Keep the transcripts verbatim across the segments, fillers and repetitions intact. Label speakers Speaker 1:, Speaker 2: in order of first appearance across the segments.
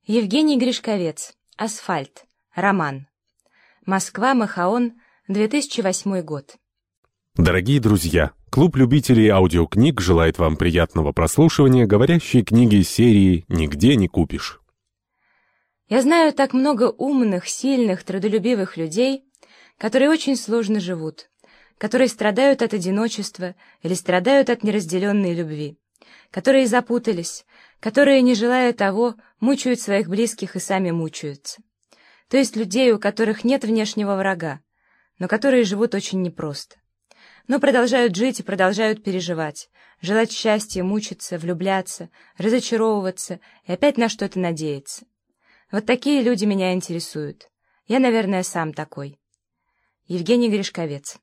Speaker 1: Евгений Гришковец. Асфальт. Роман. Москва. Махаон. две тысячи восьмой год.
Speaker 2: Дорогие друзья, клуб любителей аудиокниг желает вам приятного прослушивания говорящей книги серии «Нигде не купишь».
Speaker 1: Я знаю так много умных, сильных, трудолюбивых людей, которые очень сложно живут, которые страдают от одиночества или страдают от неразделенной любви, которые запутались, которые, не желая того, мучают своих близких и сами мучаются. То есть людей, у которых нет внешнего врага, но которые живут очень непросто. Но продолжают жить и продолжают переживать, желать счастья, мучиться, влюбляться, разочаровываться и опять на что-то надеяться. Вот такие люди меня интересуют. Я, наверное, сам такой. Евгений Гришковец.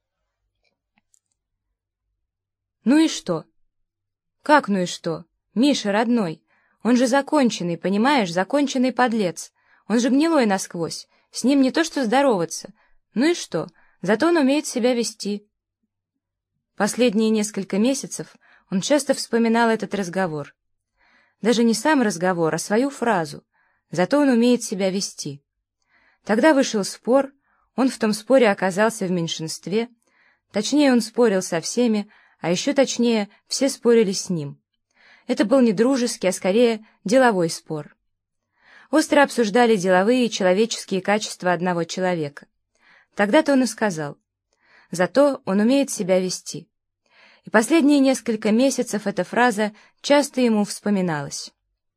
Speaker 1: Ну и что? Как ну и что? Миша, родной, он же законченный, понимаешь, законченный подлец. Он же гнилой насквозь, с ним не то что здороваться. Ну и что? Зато он умеет себя вести. Последние несколько месяцев он часто вспоминал этот разговор. Даже не сам разговор, а свою фразу. Зато он умеет себя вести. Тогда вышел спор, он в том споре оказался в меньшинстве. Точнее, он спорил со всеми, а еще точнее, все спорили с ним. Это был не дружеский, а скорее деловой спор. Остро обсуждали деловые и человеческие качества одного человека. Тогда-то он и сказал: «Зато он умеет себя вести». И последние несколько месяцев эта фраза часто ему вспоминалась.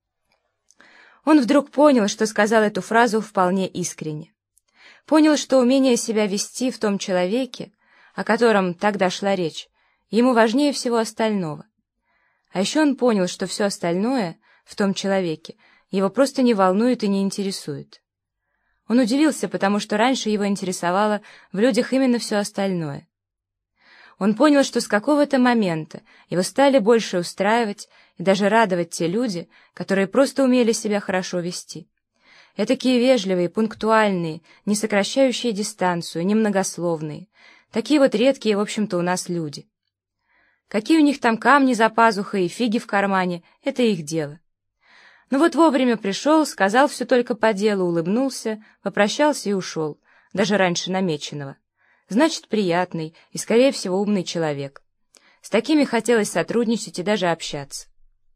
Speaker 1: Он вдруг понял, что сказал эту фразу вполне искренне. Понял, что умение себя вести в том человеке, о котором тогда шла речь, ему важнее всего остального. А еще он понял, что все остальное в том человеке его просто не волнует и не интересует. Он удивился, потому что раньше его интересовало в людях именно все остальное. Он понял, что с какого-то момента его стали больше устраивать и даже радовать те люди, которые просто умели себя хорошо вести. Этакие вежливые, пунктуальные, не сокращающие дистанцию, немногословные. Такие вот редкие, в общем-то, у нас люди. Какие у них там камни за пазухой и фиги в кармане — это их дело. Но вот вовремя пришел, сказал все только по делу, улыбнулся, попрощался и ушел, даже раньше намеченного. Значит, приятный и, скорее всего, умный человек. С такими хотелось сотрудничать и даже общаться.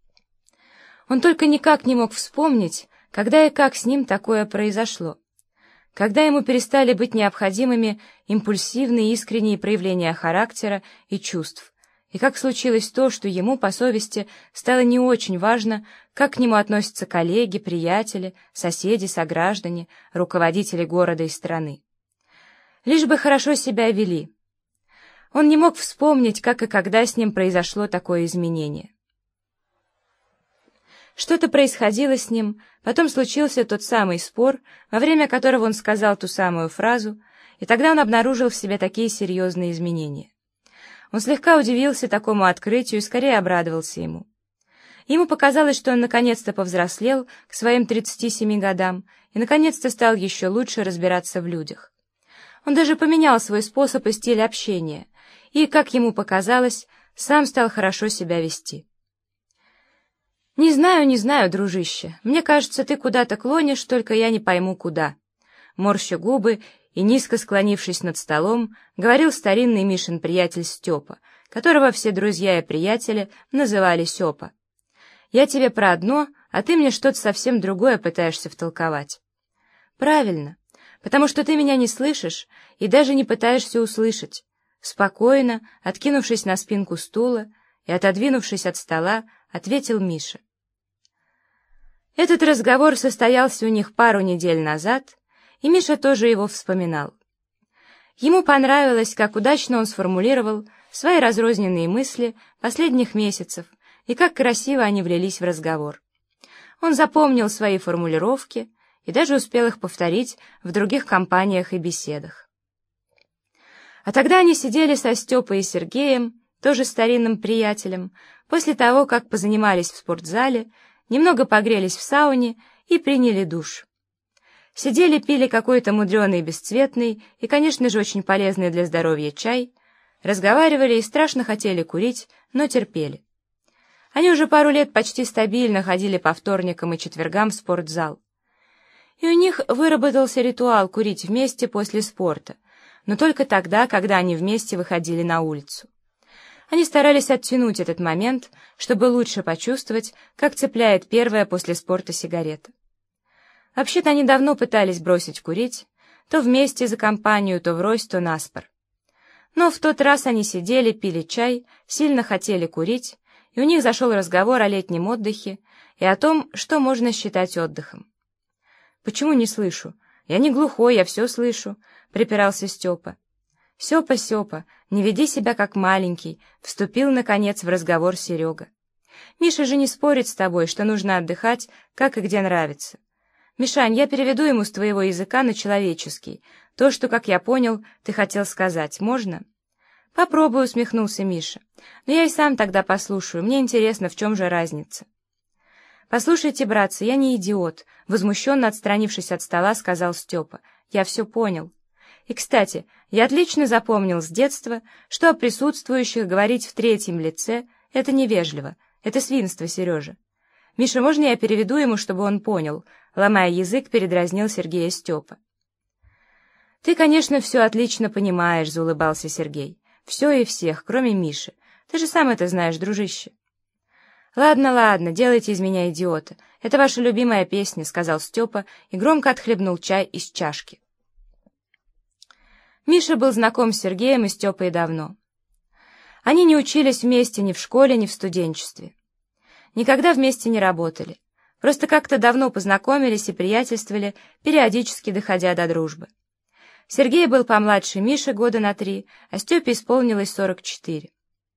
Speaker 1: Он только никак не мог вспомнить, когда и как с ним такое произошло. Когда ему перестали быть необходимыми импульсивные искренние проявления характера и чувств, и как случилось то, что ему, по совести, стало не очень важно, как к нему относятся коллеги, приятели, соседи, сограждане, руководители города и страны. Лишь бы хорошо себя вели. Он не мог вспомнить, как и когда с ним произошло такое изменение. Что-то происходило с ним, потом случился тот самый спор, во время которого он сказал ту самую фразу, и тогда он обнаружил в себе такие серьезные изменения. Он слегка удивился такому открытию и скорее обрадовался ему. Ему показалось, что он наконец-то повзрослел к своим тридцати семи годам и наконец-то стал еще лучше разбираться в людях. Он даже поменял свой способ и стиль общения, и, как ему показалось, сам стал хорошо себя вести. «Не знаю, не знаю, дружище, мне кажется, ты куда-то клонишь, только я не пойму, куда». Морща губы и, низко склонившись над столом, говорил старинный Мишин приятель Степа, которого все друзья и приятели называли Сёпа. «Я тебе про одно, а ты мне что-то совсем другое пытаешься втолковать». «Правильно, потому что ты меня не слышишь и даже не пытаешься услышать». Спокойно, откинувшись на спинку стула и отодвинувшись от стола, ответил Миша. Этот разговор состоялся у них пару недель назад, и Миша тоже его вспоминал. Ему понравилось, как удачно он сформулировал свои разрозненные мысли последних месяцев и как красиво они влились в разговор. Он запомнил свои формулировки и даже успел их повторить в других компаниях и беседах. А тогда они сидели со Степой и Сергеем, тоже старинным приятелем, после того, как позанимались в спортзале, немного погрелись в сауне и приняли душ. Сидели, пили какой-то мудреный, бесцветный и, конечно же, очень полезный для здоровья чай, разговаривали и страшно хотели курить, но терпели. Они уже пару лет почти стабильно ходили по вторникам и четвергам в спортзал. И у них выработался ритуал курить вместе после спорта, но только тогда, когда они вместе выходили на улицу. Они старались оттянуть этот момент, чтобы лучше почувствовать, как цепляет первая после спорта сигарета. Вообще-то они давно пытались бросить курить, то вместе за компанию, то врозь, то наспор. Но в тот раз они сидели, пили чай, сильно хотели курить, и у них зашел разговор о летнем отдыхе и о том, что можно считать отдыхом. «Почему не слышу? Я не глухой, я все слышу», — припирался Степа. «Сепа, Сепа, не веди себя как маленький», — вступил, наконец, в разговор Серега. «Миша же не спорит с тобой, что нужно отдыхать, как и где нравится. Мишань, я переведу ему с твоего языка на человеческий. То, что, как я понял, ты хотел сказать, можно?» «Попробую», — усмехнулся Миша. «Но я и сам тогда послушаю, мне интересно, в чем же разница». «Послушайте, братцы, я не идиот», — возмущенно отстранившись от стола, сказал Степа. «Я все понял. И, кстати, я отлично запомнил с детства, что о присутствующих говорить в третьем лице — это невежливо, это свинство, Сережа. Миша, можно я переведу ему, чтобы он понял?» Ломая язык, передразнил Сергея Степа. «Ты, конечно, все отлично понимаешь», — заулыбался Сергей. «Все и всех, кроме Миши. Ты же сам это знаешь, дружище». «Ладно, ладно, делайте из меня идиота. Это ваша любимая песня», — сказал Степа и громко отхлебнул чай из чашки. Миша был знаком с Сергеем и Степой давно. Они не учились вместе ни в школе, ни в студенчестве. Никогда вместе не работали. Просто как-то давно познакомились и приятельствовали, периодически доходя до дружбы. Сергей был помладше Миши года на три, а Степе исполнилось сорок четыре.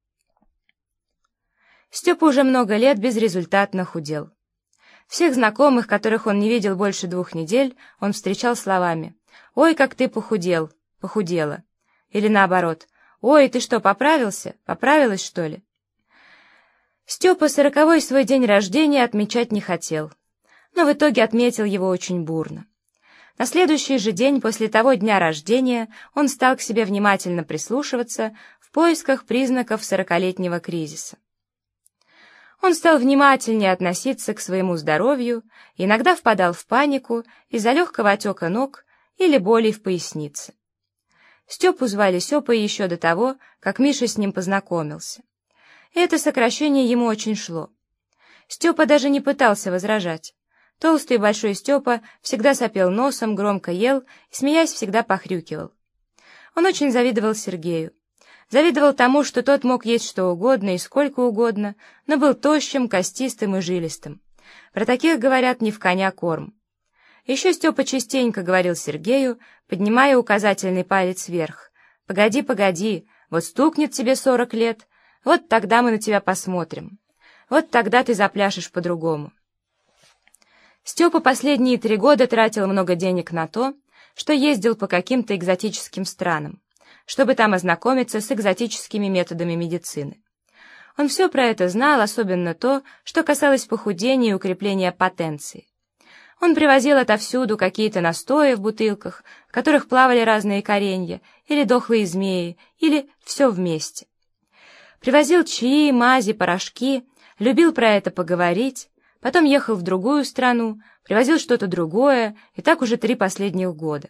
Speaker 1: Степа уже много лет безрезультатно худел. Всех знакомых, которых он не видел больше двух недель, он встречал словами: «Ой, как ты похудел, похудела». Или наоборот: «Ой, ты что, поправился? Поправилась, что ли?» Степа сороковой свой день рождения отмечать не хотел, но в итоге отметил его очень бурно. На следующий же день после того дня рождения он стал к себе внимательно прислушиваться в поисках признаков сорокалетнего кризиса. Он стал внимательнее относиться к своему здоровью, иногда впадал в панику из-за легкого отека ног или болей в пояснице. Степу звали Сепой еще до того, как Миша с ним познакомился. И это сокращение ему очень шло. Степа даже не пытался возражать. Толстый и большой Степа всегда сопел носом, громко ел и, смеясь, всегда похрюкивал. Он очень завидовал Сергею. Завидовал тому, что тот мог есть что угодно и сколько угодно, но был тощим, костистым и жилистым. Про таких говорят не в коня корм. Еще Степа частенько говорил Сергею, поднимая указательный палец вверх: «Погоди, погоди, вот стукнет тебе сорок лет, вот тогда мы на тебя посмотрим. Вот тогда ты запляшешь по-другому». Степа последние три года тратил много денег на то, что ездил по каким-то экзотическим странам, чтобы там ознакомиться с экзотическими методами медицины. Он все про это знал, особенно то, что касалось похудения и укрепления потенции. Он привозил отовсюду какие-то настои в бутылках, в которых плавали разные коренья, или дохлые змеи, или все вместе. Привозил чаи, мази, порошки, любил про это поговорить, потом ехал в другую страну, привозил что-то другое, и так уже три последних года.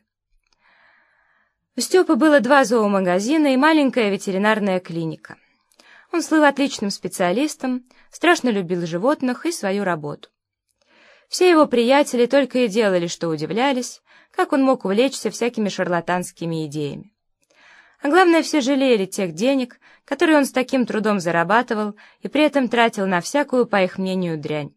Speaker 1: У Степы было два зоомагазина и маленькая ветеринарная клиника. Он слыл отличным специалистом, страшно любил животных и свою работу. Все его приятели только и делали, что удивлялись, как он мог увлечься всякими шарлатанскими идеями. А главное, все жалели тех денег, которые он с таким трудом зарабатывал и при этом тратил на всякую, по их мнению, дрянь.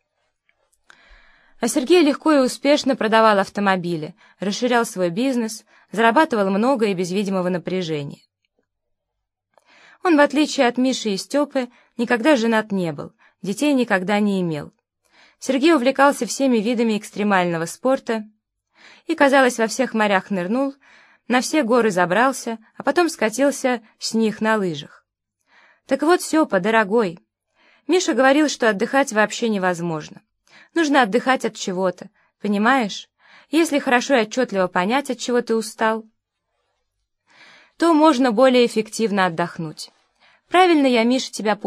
Speaker 1: А Сергей легко и успешно продавал автомобили, расширял свой бизнес, зарабатывал много и без видимого напряжения. Он, в отличие от Миши и Степы, никогда женат не был, детей никогда не имел. Сергей увлекался всеми видами экстремального спорта и, казалось, во всех морях нырнул, на все горы забрался, а потом скатился с них на лыжах. Так вот, Степа, дорогой, Миша говорил, что отдыхать вообще невозможно. Нужно отдыхать от чего-то, понимаешь? Если хорошо и отчетливо понять, от чего ты устал, то можно более эффективно отдохнуть. Правильно я, Миша, тебя понял,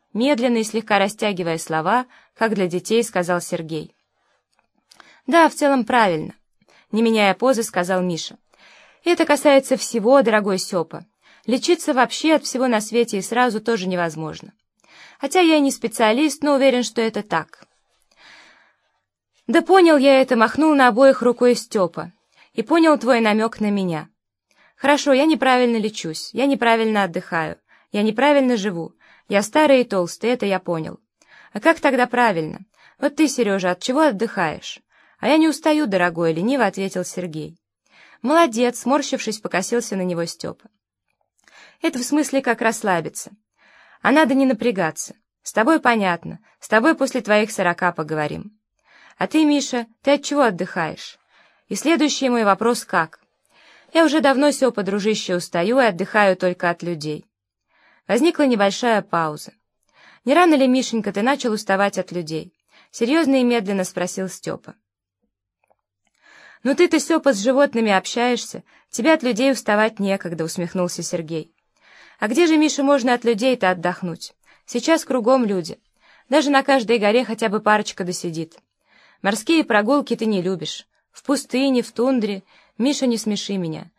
Speaker 1: медленно и слегка растягивая слова, как для детей, сказал Сергей. «Да, в целом правильно», — не меняя позы, сказал Миша. «Это касается всего, дорогой Степа. Лечиться вообще от всего на свете и сразу тоже невозможно. Хотя я и не специалист, но уверен, что это так». «Да понял я это», — махнул на обоих рукой Степа. «И понял твой намек на меня. Хорошо, я неправильно лечусь, я неправильно отдыхаю, я неправильно живу, я старый и толстый, это я понял. А как тогда правильно? Вот ты, Сережа, от чего отдыхаешь?» «А я не устаю, дорогой», — лениво ответил Сергей. «Молодец», — сморщившись, покосился на него Степа. «Это в смысле как расслабиться. А надо не напрягаться. С тобой понятно, с тобой после твоих сорока поговорим. А ты, Миша, ты от чего отдыхаешь? И следующий мой вопрос как? Я уже давно, Степа, дружище, устаю и отдыхаю только от людей». Возникла небольшая пауза. «Не рано ли, Мишенька, ты начал уставать от людей?» — серьезно и медленно спросил Степа. «Ну ты-то, Степа, с животными общаешься, тебе от людей уставать некогда», — усмехнулся Сергей. «А где же, Миша, можно от людей-то отдохнуть? Сейчас кругом люди. Даже на каждой горе хотя бы парочка досидит. Морские прогулки ты не любишь. В пустыне, в тундре. Миша, не смеши меня.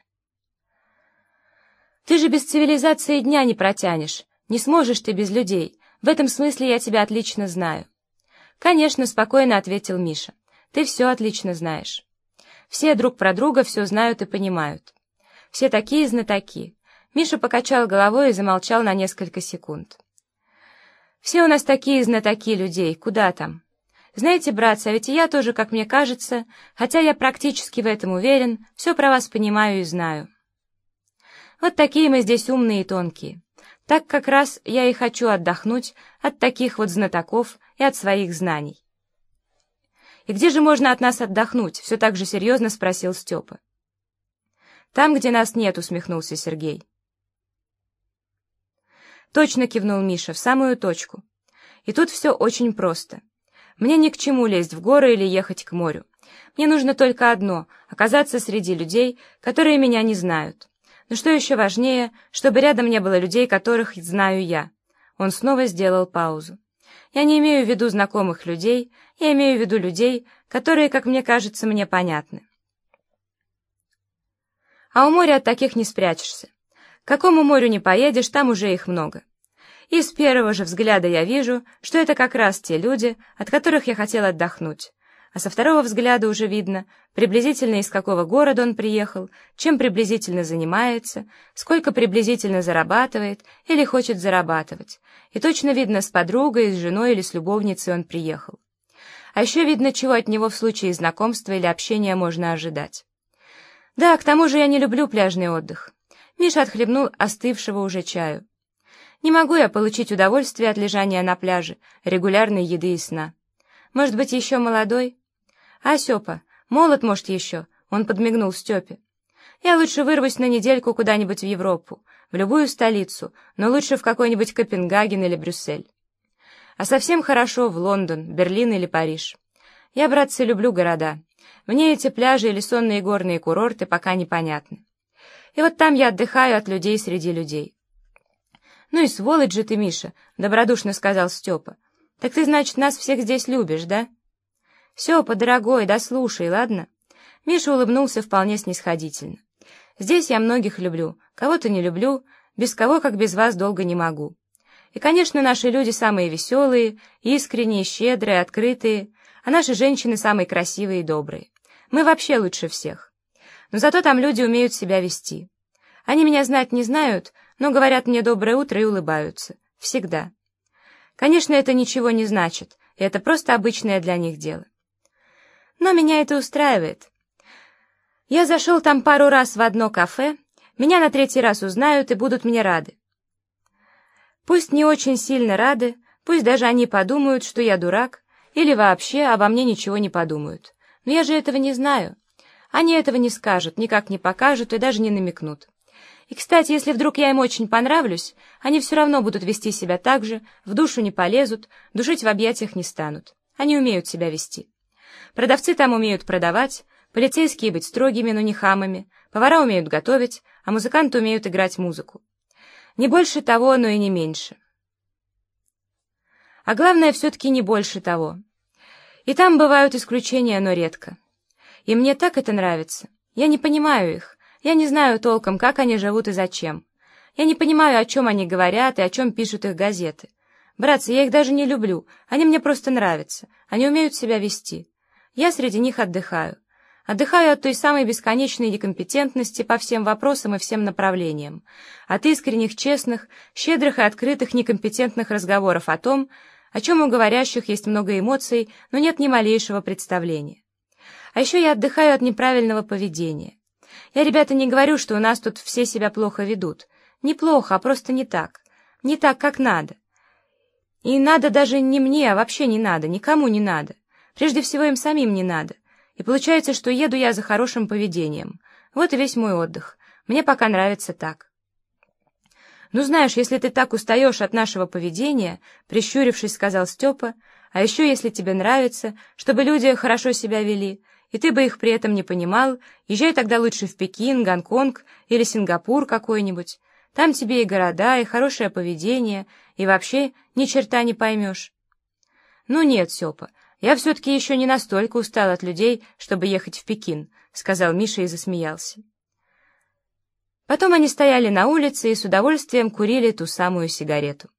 Speaker 1: Ты же без цивилизации дня не протянешь. Не сможешь ты без людей. В этом смысле я тебя отлично знаю». «Конечно», — спокойно ответил Миша. «Ты все отлично знаешь. Все друг про друга все знают и понимают. Все такие знатоки». Миша покачал головой и замолчал на несколько секунд. «Все у нас такие знатоки людей, куда там? Знаете, братцы, а ведь и я тоже, как мне кажется, хотя я практически в этом уверен, все про вас понимаю и знаю. Вот такие мы здесь умные и тонкие. Так как раз я и хочу отдохнуть от таких вот знатоков и от своих знаний». «И где же можно от нас отдохнуть?» — все так же серьезно спросил Степа. «Там, где нас нет», — усмехнулся Сергей. «Точно», — кивнул Миша, — «в самую точку. И тут все очень просто. Мне ни к чему лезть в горы или ехать к морю. Мне нужно только одно — оказаться среди людей, которые меня не знают. Но что еще важнее, чтобы рядом не было людей, которых знаю я». Он снова сделал паузу. «Я не имею в виду знакомых людей, я имею в виду людей, которые, как мне кажется, мне понятны. А у моря от таких не спрячешься. К какому морю не поедешь, там уже их много. И с первого же взгляда я вижу, что это как раз те люди, от которых я хотел отдохнуть. А со второго взгляда уже видно, приблизительно из какого города он приехал, чем приблизительно занимается, сколько приблизительно зарабатывает или хочет зарабатывать. И точно видно, с подругой, с женой или с любовницей он приехал. А еще видно, чего от него в случае знакомства или общения можно ожидать. Да, к тому же я не люблю пляжный отдых». Миша отхлебнул остывшего уже чаю. «Не могу я получить удовольствие от лежания на пляже, регулярной еды и сна. Может быть, еще молодой? А, Степа, молод, может, еще?» Он подмигнул Степе. «Я лучше вырвусь на недельку куда-нибудь в Европу, в любую столицу, но лучше в какой-нибудь Копенгаген или Брюссель. А совсем хорошо в Лондон, Берлин или Париж. Я, братцы, люблю города. Мне эти пляжи или сонные горные курорты пока непонятны. И вот там я отдыхаю от людей среди людей». «Ну и сволочь же ты, Миша», — добродушно сказал Степа. «Так ты, значит, нас всех здесь любишь, да?» «Степа, дорогой, да слушай, ладно?» Миша улыбнулся вполне снисходительно. «Здесь я многих люблю, кого-то не люблю, без кого, как без вас, долго не могу. И, конечно, наши люди самые веселые, искренние, щедрые, открытые, а наши женщины самые красивые и добрые. Мы вообще лучше всех. Но зато там люди умеют себя вести. Они меня знать не знают, но говорят мне доброе утро и улыбаются. Всегда. Конечно, это ничего не значит, и это просто обычное для них дело. Но меня это устраивает. Я зашел там пару раз в одно кафе, меня на третий раз узнают и будут мне рады. Пусть не очень сильно рады, пусть даже они подумают, что я дурак, или вообще обо мне ничего не подумают. Но я же этого не знаю. Они этого не скажут, никак не покажут и даже не намекнут. И, кстати, если вдруг я им очень понравлюсь, они все равно будут вести себя так же, в душу не полезут, душить в объятиях не станут. Они умеют себя вести. Продавцы там умеют продавать, полицейские быть строгими, но не хамами, повара умеют готовить, а музыканты умеют играть музыку. Не больше того, но и не меньше. А главное, все-таки не больше того. И там бывают исключения, но редко. И мне так это нравится. Я не понимаю их. Я не знаю толком, как они живут и зачем. Я не понимаю, о чем они говорят и о чем пишут их газеты. Братцы, я их даже не люблю. Они мне просто нравятся. Они умеют себя вести. Я среди них отдыхаю. Отдыхаю от той самой бесконечной некомпетентности по всем вопросам и всем направлениям, от искренних, честных, щедрых и открытых некомпетентных разговоров о том, о чем у говорящих есть много эмоций, но нет ни малейшего представления. А еще я отдыхаю от неправильного поведения. Я, ребята, не говорю, что у нас тут все себя плохо ведут. Не плохо, а просто не так. Не так, как надо. И надо даже не мне, а вообще не надо, никому не надо. Прежде всего им самим не надо. И получается, что еду я за хорошим поведением. Вот и весь мой отдых. Мне пока нравится так. «Ну, знаешь, если ты так устаешь от нашего поведения, — прищурившись, сказал Степа, — а еще если тебе нравится, чтобы люди хорошо себя вели, и ты бы их при этом не понимал, езжай тогда лучше в Пекин, Гонконг или Сингапур какой-нибудь. Там тебе и города, и хорошее поведение, и вообще ни черта не поймешь». «Ну нет, Степа, я все-таки еще не настолько устал от людей, чтобы ехать в Пекин», — сказал Миша и засмеялся. Потом они стояли на улице и с удовольствием курили ту самую сигарету.